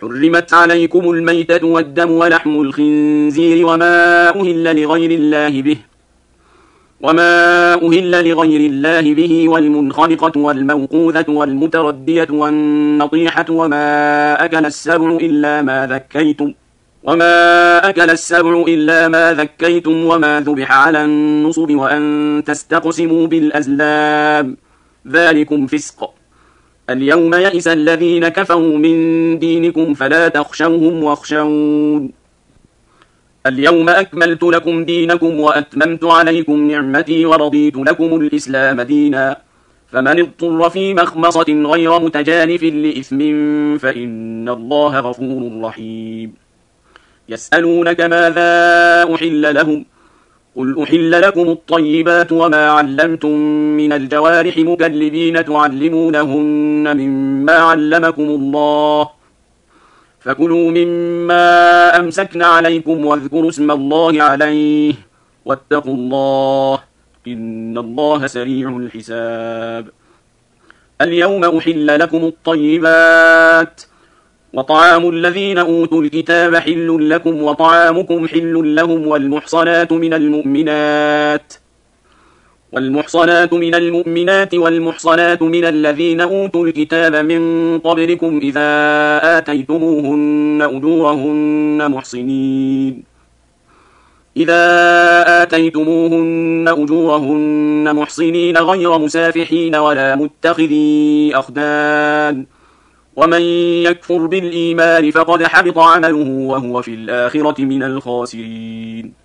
حرمت عليكم الميتة والدم ولحم الخنزير وما أهل لغير الله به والمنخلقة والموقوذة والمتردية والنطيحة وما أكل السبع إلا ما ذكيتم وما ذبح على النصب وأن تستقسموا بالأزلام ذلكم فسق. اليوم يئس الذين كفروا من دينكم فلا تخشوهم واخشون. اليوم أكملت لكم دينكم وأتممت عليكم نعمتي ورضيت لكم الإسلام دينا فمن اضطر في مخمصة غير متجانف لإثم فإن الله غفور رحيم. يسألونك ماذا أحل لهم قل أحل لكم الطيبات وما علمتم من الجوارح مكلبين تعلمونهن مما علمكم الله فكلوا مما أمسكن عليكم واذكروا اسم الله عليه واتقوا الله إن الله سريع الحساب. اليوم أحل لكم الطيبات وطعام الذين أوتوا الكتاب حل لكم وطعامكم حل لهم والمحصنات من المؤمنات والمحصنات من الذين أوتوا الكتاب من قبلكم إذا آتيتموهن أجورهن محصنين غير مسافحين ولا متخذي أخدان ومن يكفر بالإيمان فقد حبط عمله وهو في الآخرة من الخاسرين.